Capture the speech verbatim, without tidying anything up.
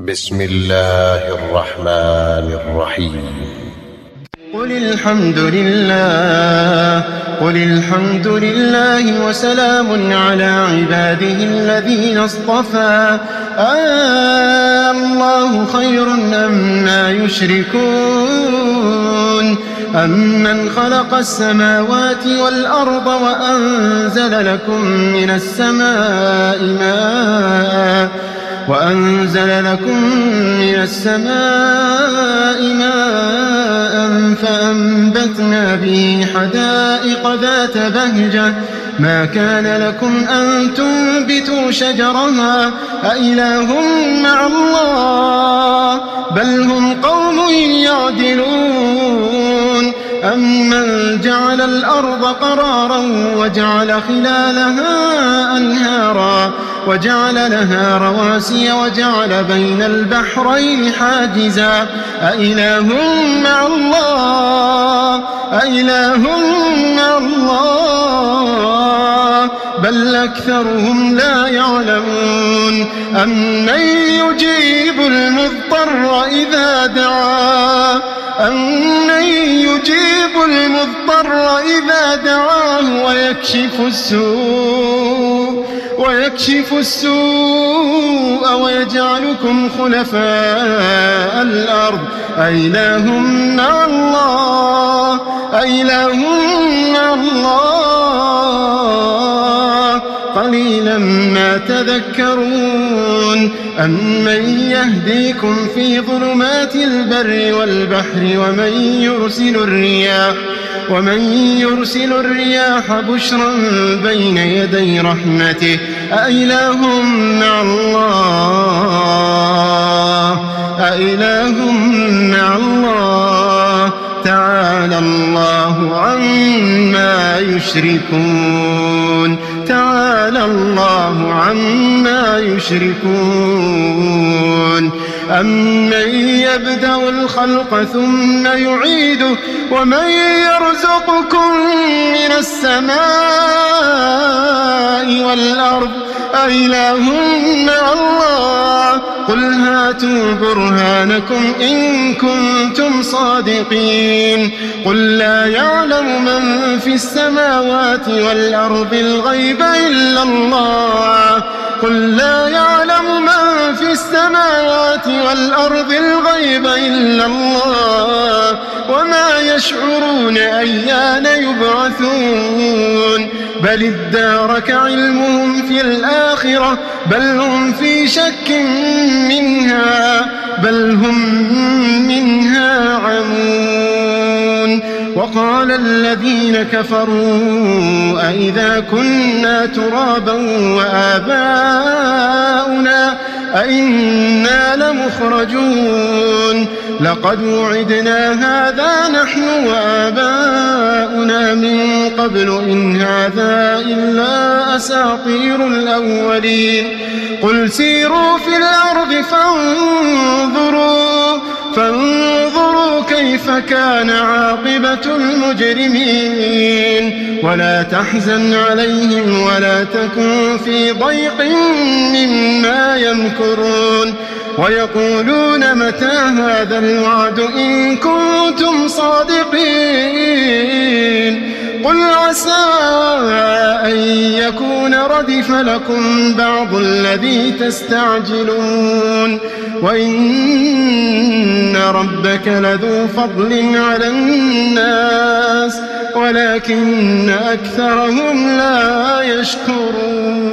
بسم الله الرحمن الرحيم. قل الحمد لله قل الحمد لله وسلام على عباده الذين اصطفى آه الله خير أما يشركون أمن خلق السماوات والأرض وأنزل لكم من السماء ماء وأنزل لكم من السماء ماء فأنبتنا به حدائق ذات بهجة ما كان لكم أن تنبتوا شجرها أإله مع الله بل هم قوم يعدلون أمن جعل الأرض قرارا وجعل خلالها أنهارا وجعل لها رواسي وجعل بين البحرين حاجزا أإله مع الله أإله مع الله بل أكثرهم لا يعلمون أمن يجيب المضطر إذا دعاه أمن يجيب المضطر إذا دعاه ويكشف السوء ويكشف السوء ويجعلكم خلفاء الأرض أإله مع الله أإله مع الله قليلا ما تذكرون أمن يهديكم في ظلمات البر والبحر ومن يرسل الرياح ومن يرسل الرياح بشرا بين يدي رحمته أإله مع الله أإله مع الله تعالى الله عما يشركون تعالى الله عما يشركون أمن يبدأ الخلق ثم يعيده ومن يرزقكم من السماء والأرض أإله مع الله قل هاتوا برهانكم إن كنتم صادقين قل لا يعلم من في السماوات والأرض الغيب إلا الله قل لا يعلم من في السماوات والأرض الغيب إلا الله وما يشعرون أيان يبعثون بل ادارك علمهم في الآخرة بل هم في شك منها بل هم منها عمون وقال الذين كفروا أئذا كنا ترابا وآباؤنا أئنا لمخرجون لقد وعدنا هذا نحن وآباؤنا من قبل إن هذا إلا أساطير الأولين قل سيروا في الأرض فانظروا فانظروا كيف كان عاقبة المجرمين ولا تحزن عليهم ولا تكن في ضيق مما يمكرون ويقولون متى هذا الوعد إن كنتم صادقين قل عسى أن يكون ردف لكم بعض الذي تستعجلون وإن ربك لذو فضل على الناس ولكن أكثرهم لا يشكرون.